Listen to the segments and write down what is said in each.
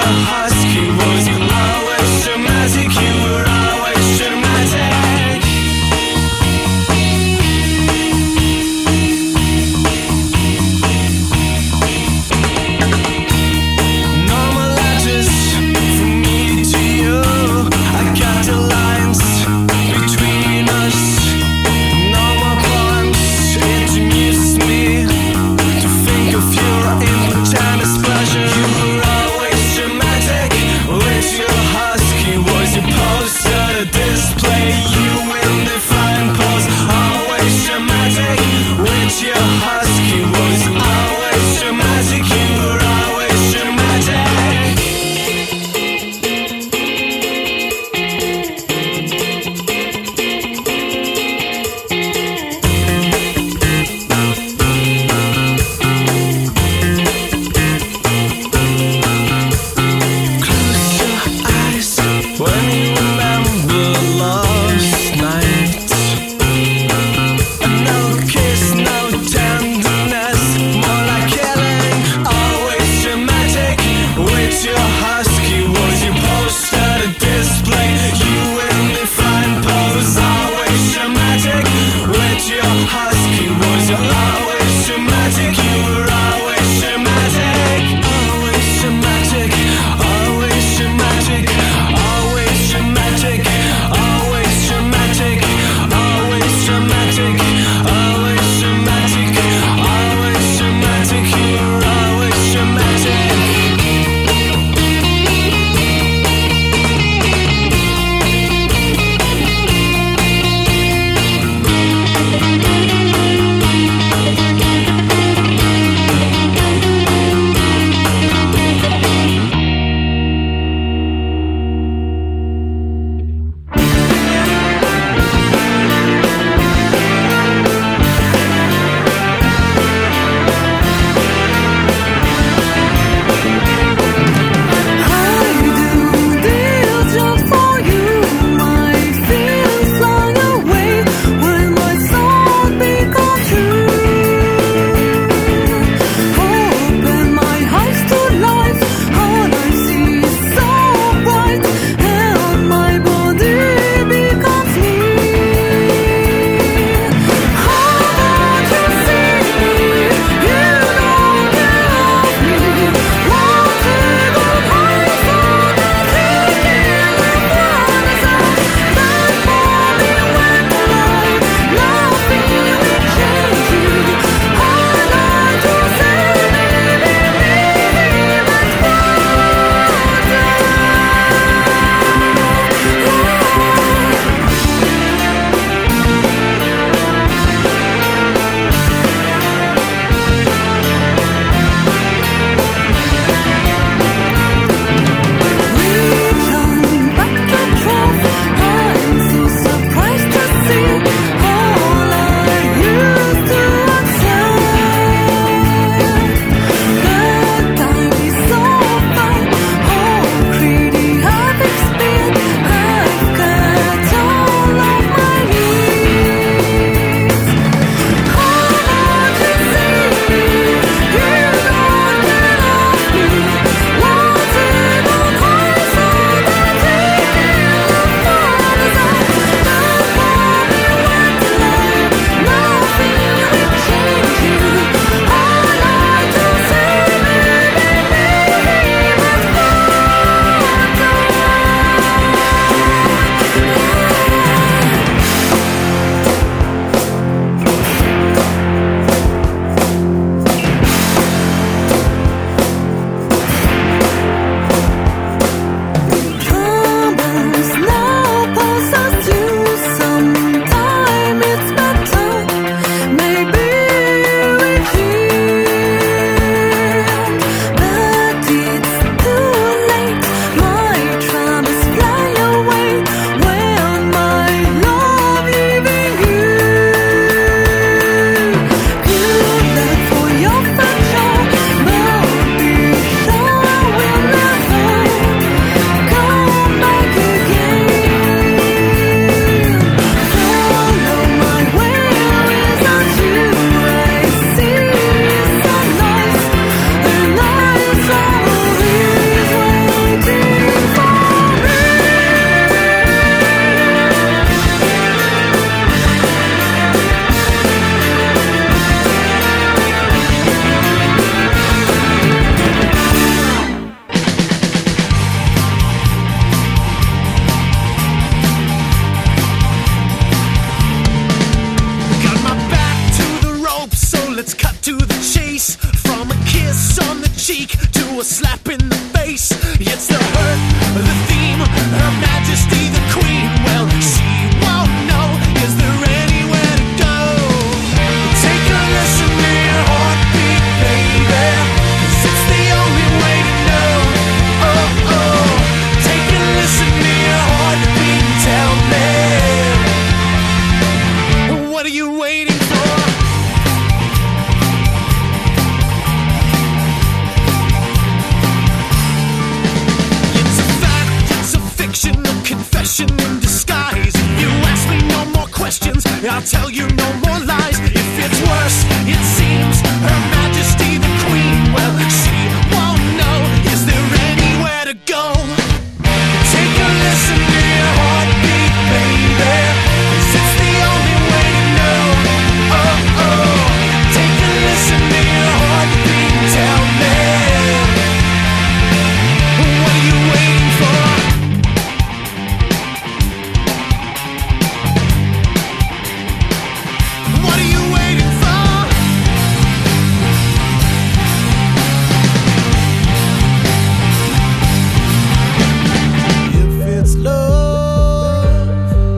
of your impotence pleasure. You were always dramatic. I'll tell you no more lies. If it's worse, it seems Her Majesty the Queen, well, she won't know. Is there anywhere to go? Take a listen to your heartbeat, baby, 'cause it's the only way to know. Oh, oh. Take a listen to your heartbeat and tell me, what are you waiting for? What are you waiting for? If it's love,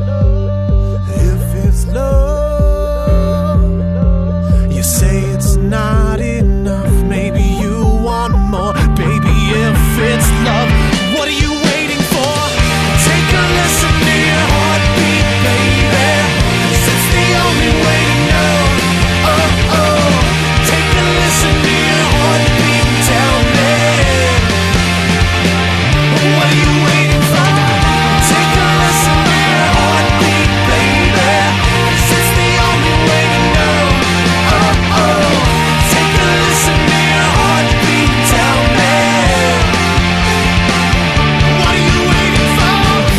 you say it's not enough, maybe you want more. Baby, if it's love, what are you waiting for? Take a listen to your heartbeat, baby, 'cause it's the only way to know. Oh, oh. Take a listen to your heartbeat and tell me, what are you waiting for? Take a listen to your heartbeat, baby, 'cause it's the only way to know. Oh, oh. Take a listen to your heartbeat and tell me, what are you waiting for?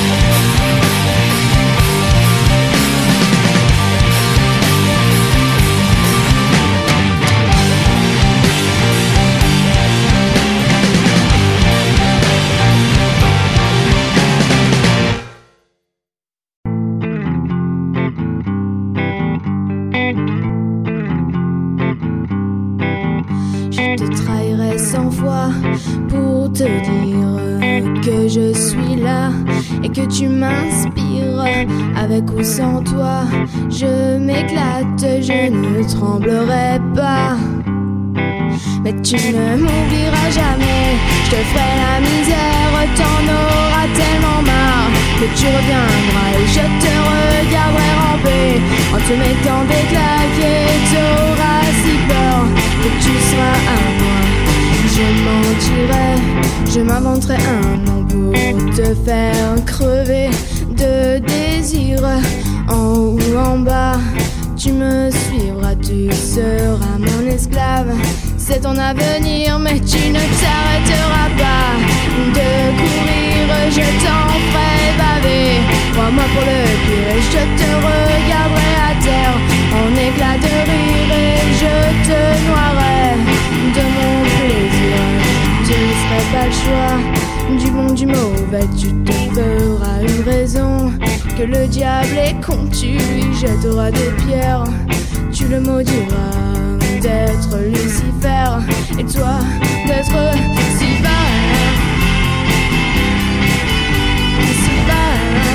Je te trahirai 100 fois pour te dire que je suis là et que tu m'inspires. Avec ou sans toi, je m'éclate, je ne tremblerai pas. Mais tu ne m'oublieras jamais, je te ferai la misère, t'en auras tellement marre que tu reviendras et je te regarderai ramper en te mettant des claques et t'auras si peur que tu seras à moi. Je mentirai, je m'inventerai un nom pour te faire crever de désir. En haut ou en bas, tu me suivras, tu seras mon esclave. C'est ton avenir, mais tu ne t'arrêteras pas de courir, je t'en ferai baver. Crois-moi pour le pire, et je te regarderai à terre en éclat de rire et je te noierai de mon plaisir. Tu ne serais pas le choix du bon, du mauvais, tu te feras une raison que le diable est con, tu lui jetteras des pierres, tu le maudiras d'être Lucifer et toi d'être si bas, si bas.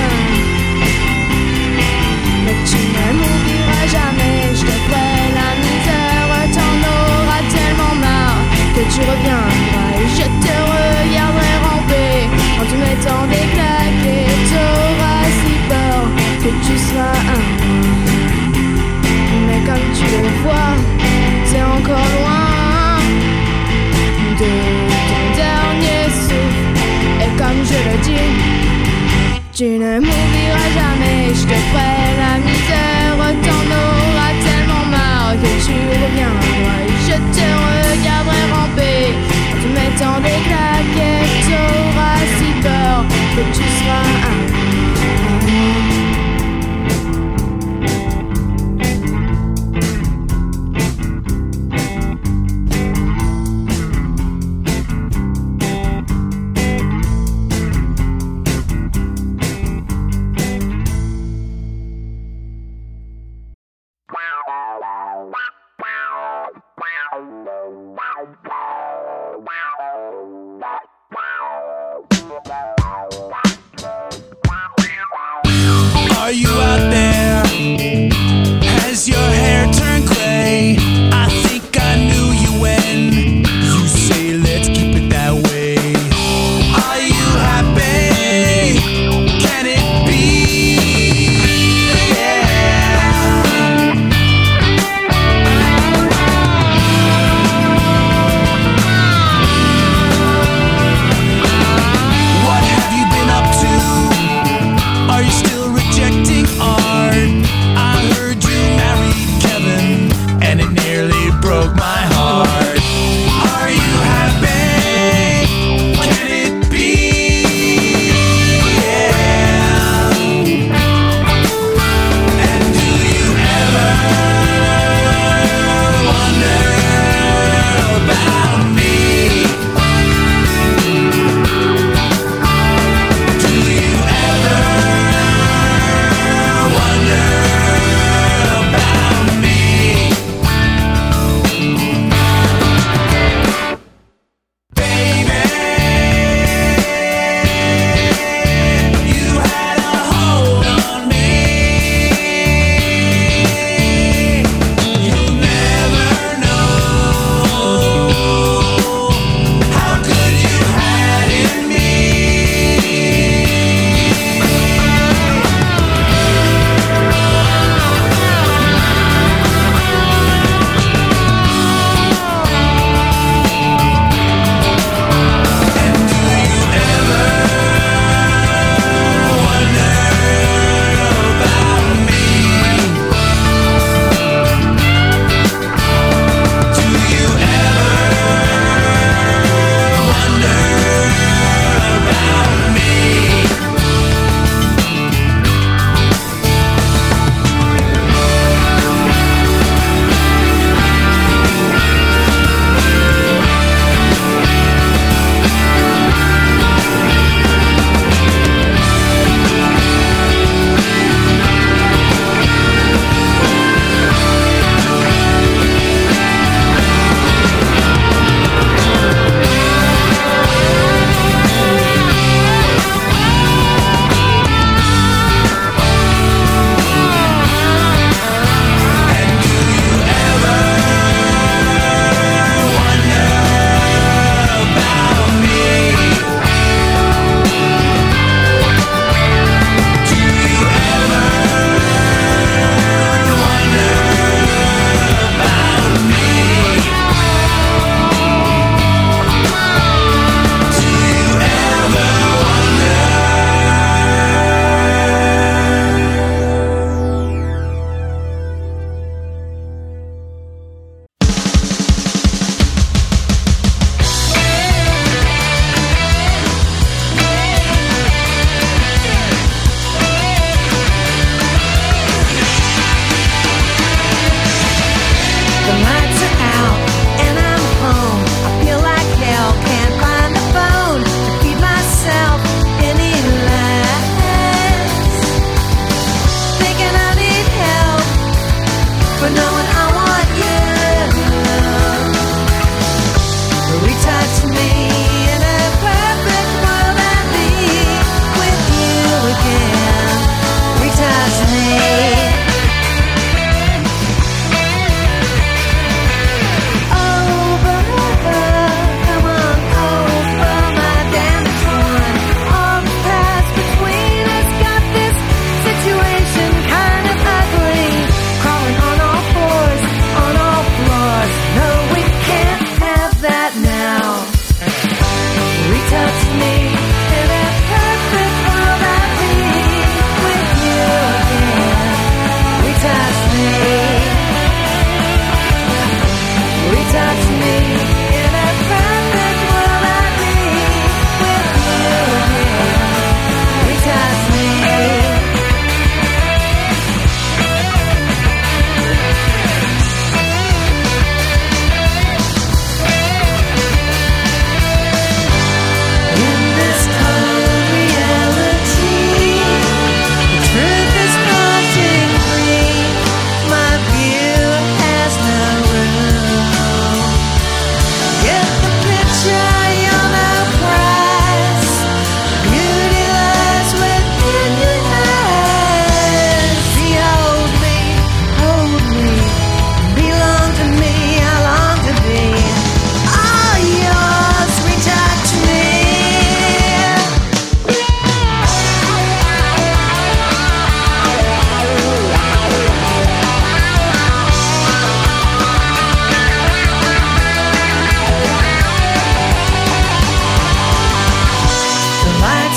Mais tu ne m'oublieras jamais, je te ferai la misère, t'en auras tellement marre que tu reviendras et je te regarderai ramper en te mettant des claques et t'auras si peur que tu seras un moi. Mais comme tu le vois, c'est encore loin de ton dernier souffle. Et comme je le dis, tu ne m'oublieras jamais, je te ferai la misère, t'en auras tellement marre que tu reviendras et je te regarderai ramper en te mettant des claques et t'auras si peur que tu seras un moi.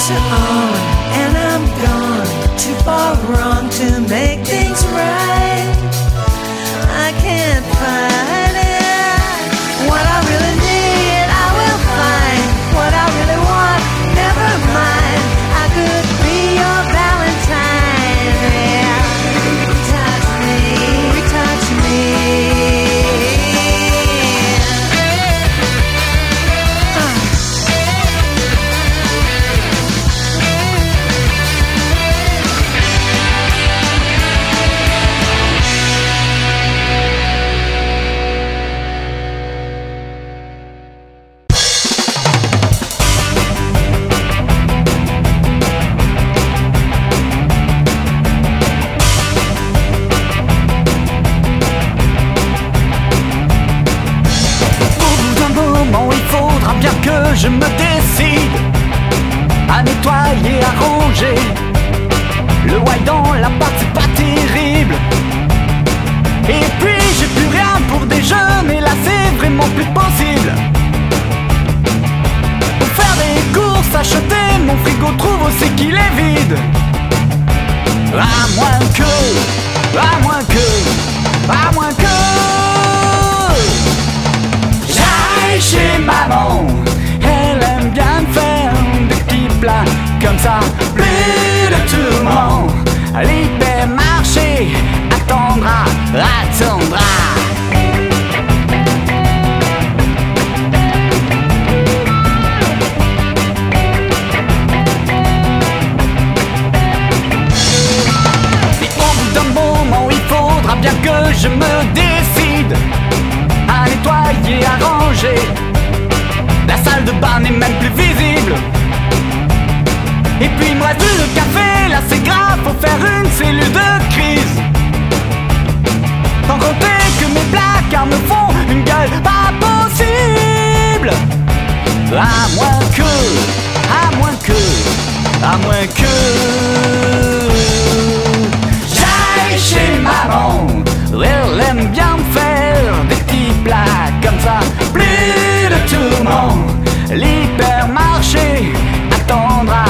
lights are on and I'm gone. Too far wrong to make things right. I can't find it. What I really need, I will find. What I really want, never mind. I could be your Valentine. Yeah. Touch me, touch me. Bien que je me décide à nettoyer, à ranger. Le white dans l'appart c'est pas terrible. Et puis j'ai plus rien pour déjeuner, là c'est vraiment plus possible. Pour faire des courses, acheter, mon frigo trouve aussi qu'il est vide. À moins que j'aille chez maman. Elle aime bien faire des petits plats comme ça, plus de tourments. L'hypermarché attendra. Mais au bout d'un moment, il faudra bien que je me décide à nettoyer, à ranger. La salle de bain n'est même plus visible. Et puis il me reste le café, là c'est grave, faut faire une cellule de crise. Sans compter que mes placards me font une gueule pas possible. À moins que j'aille chez maman. Elle aime bien me faire des petits plats comme ça, plus de tourments. L'hypermarché attendra.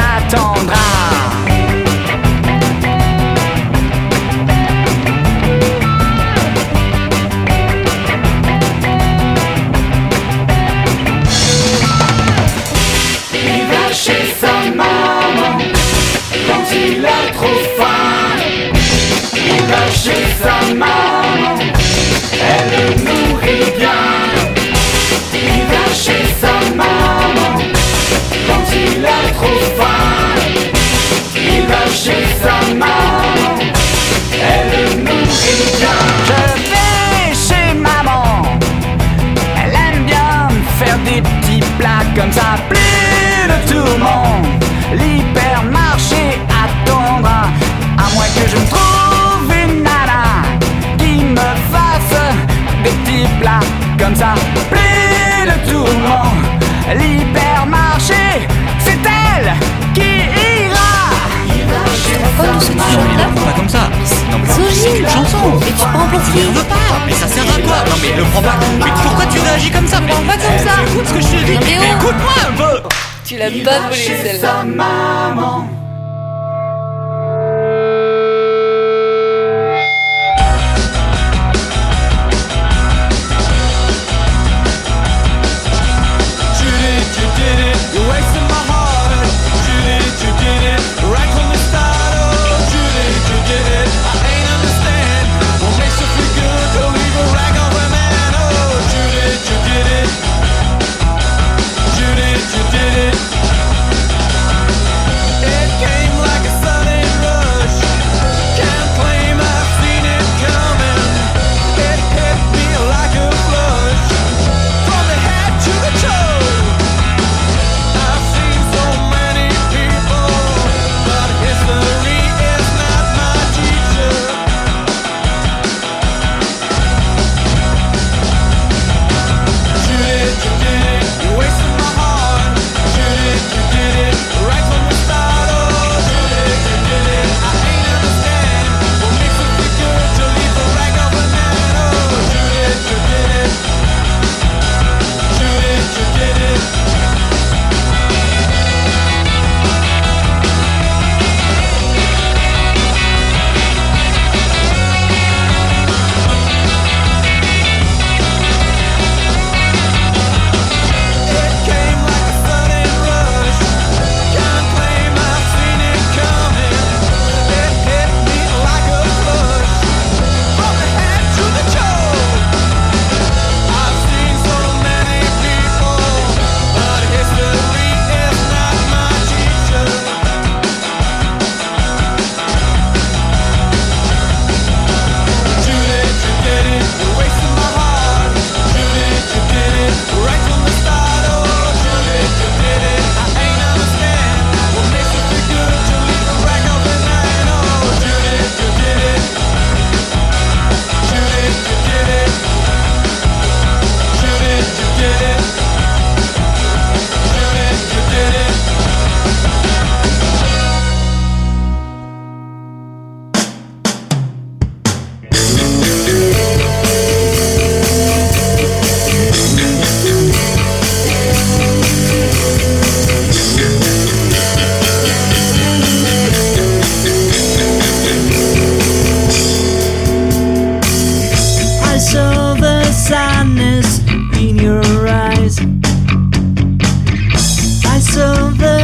Il va chez sa maman quand il a trop faim. Il va chez sa maman, elle le nourrit bien. Il va chez sa maman quand il a trop faim. Il va chez sa maman, elle le nourrit bien. Je vais chez maman, elle aime bien me faire des petits plats comme ça, plus de tourments. L'hypermarché attendra, à moins que je me trouve une nana qui me fasse des petits plats comme ça, plus de tourments. L'hypermarché, c'est elle qui ira. Pourquoi tout ce que tu chantes là? Pas comme ça. Non mais C'est une chanson. Et tu prends pas je veux pas. Mais ça sert à quoi? Non mais le prends pas. Mais pourquoi tu réagis comme ça? Prends pas comme ça. Écoute ce que je te dis. Mais oh. Écoute-moi un peu. Tu l'as pas volé celle-là. Maman. It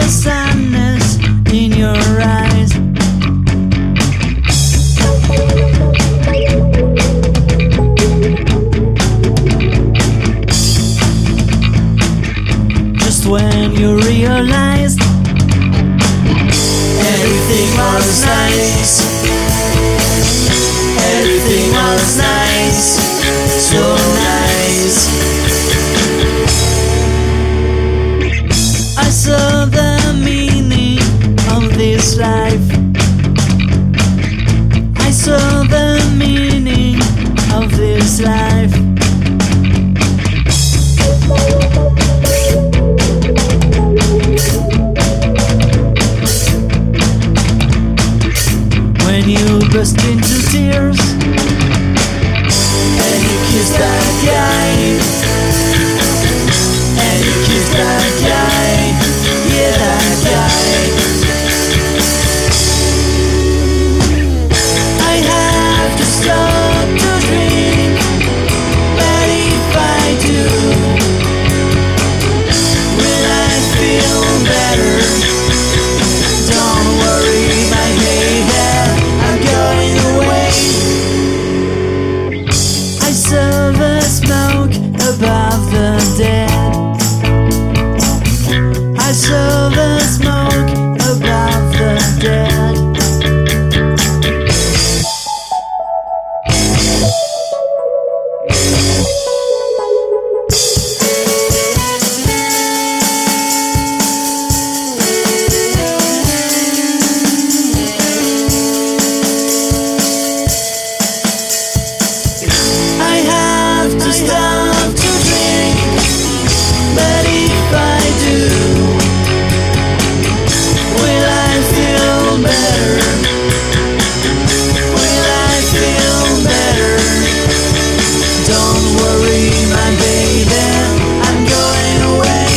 sadness in your eyes. Just when you realized everything was nice, everything was nice, so nice. I saw the meaning of this life. I saw the meaning of this life. When you burst into tears and you kiss that guy, and you kiss that guy, yeah, that guy. I have to stop to drink, but if I do, will I feel better? Don't worry, my baby, I'm going away. I saw the smoke above the dead. I saw the smoke above the dead. I have to stop to drink, but if I do, will I feel better? Will I feel better? Don't worry, my baby, I'm going away.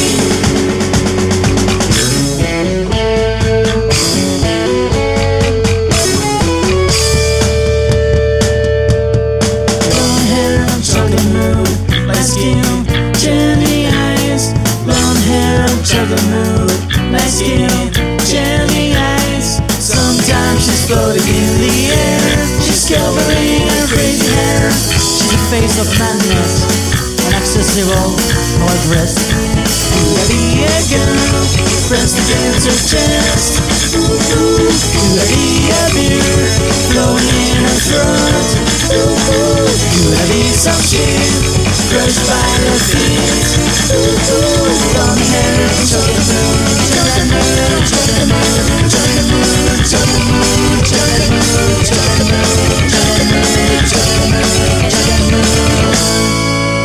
Long hair and chocolate mood, my skin, jelly eyes. Long hair and chocolate mood, my skin, jelly eyes. Sometimes she's floating in the air, she's covering her crazy hair. She's the face of madness, inaccessible, well dressed. Could I be a girl, pressed against her chest? Could I be a beer, flowing in her throat? Could I be some chick, crushed by the feet? Long hair, chocolate moon, chocolate moon, chocolate moon, chocolate moon, chocolate moon, chocolate moon, chocolate moon, chocolate moon, chocolate moon, chocolate moon.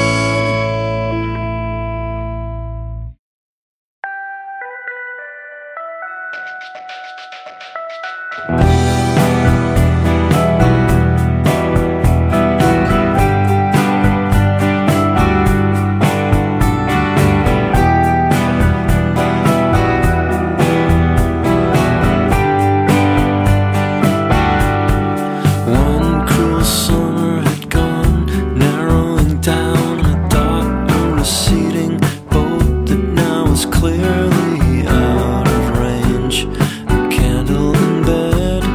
One cruel summer had gone, narrowing down a dark and receding boat that now was clearly out of range. A candle in bed,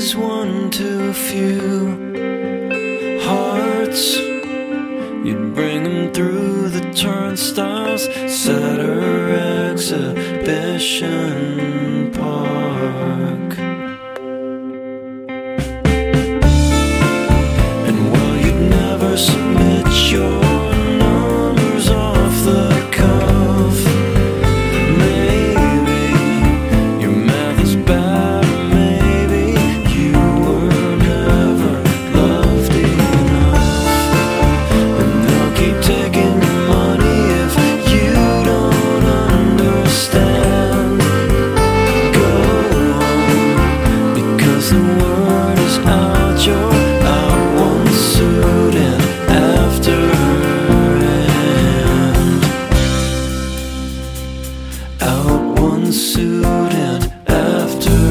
is one too few. Hearts, you'd bring them through the turnstiles, set her exhibition park. And while you'd never submit your numbers off the cuff, maybe your math is bad, or maybe you were never loved enough. And they'll keep taking your money if you don't understand. Go on, because the word is out, you're out one suit and after hand. Out one suit and after hand.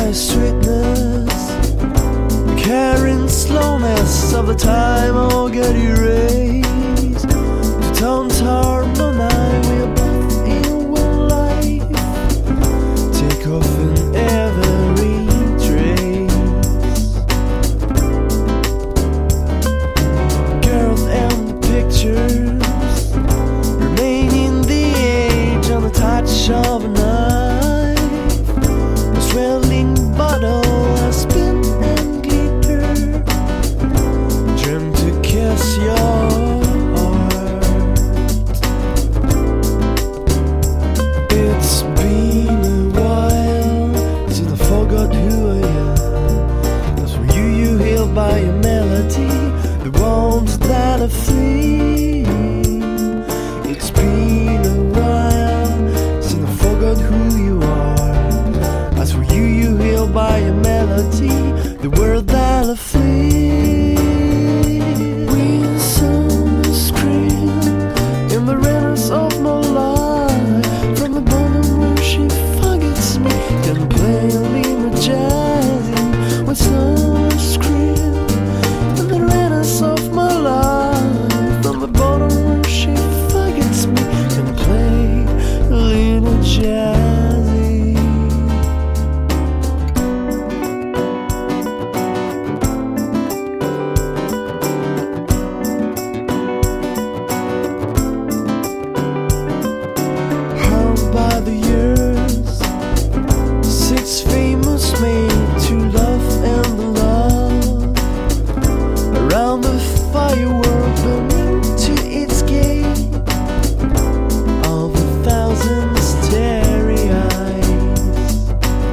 my sweetness, the carrying slowness of the time I'll get erased. To tones harmonize, we're both in one life. Take off in every trace. Girls and pictures remain in the age on the touch of a knife. A swelling bottle, a spin and glitter, dream to kiss your heart. It's been a while since I forgot who I am. As for you healed by your melody, the wounds that I flee. It's been a while since I forgot who you are. As for you healed by your melody, the word that I flee. We saw the scream in the renters of my life. From the bottom where she forgets me, can play Lima Jazzy. We saw the scream in the renters of my life. From the bottom where she forgets me, can play Lima Jazzy. Harmed by the years, 6 famous made to love and the love. Around the firework burning to its gate of 1,000 starry eyes.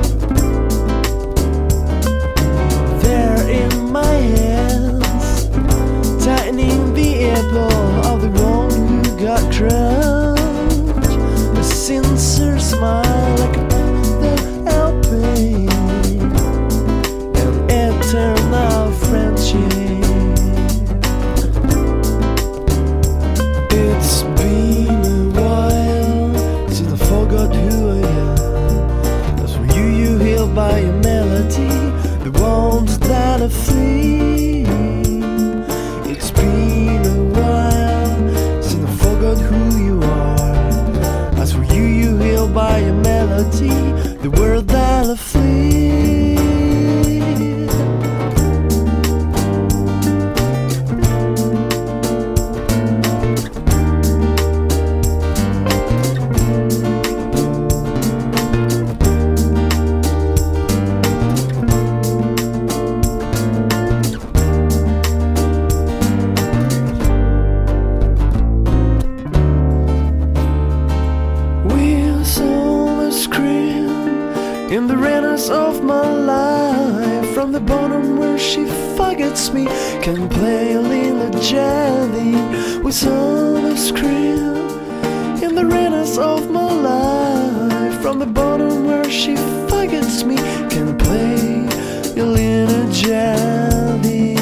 There in my hands, tightening the apple of the one who got crushed. A sincere smile like the helping an eternal friendship. It's been a while since I forgot who I am. As for you healed by your melody, the wounds that I flee. It's been a while since I forgot who you are. As for you healed by your melody, the word that I flee. We saw the scream in the renters of my life. From the bottom where she forgets me, can play Lila Jelly. We saw the scream in the renters of my life. From the bottom where she forgets me, can play Lila Jelly.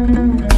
Thank you.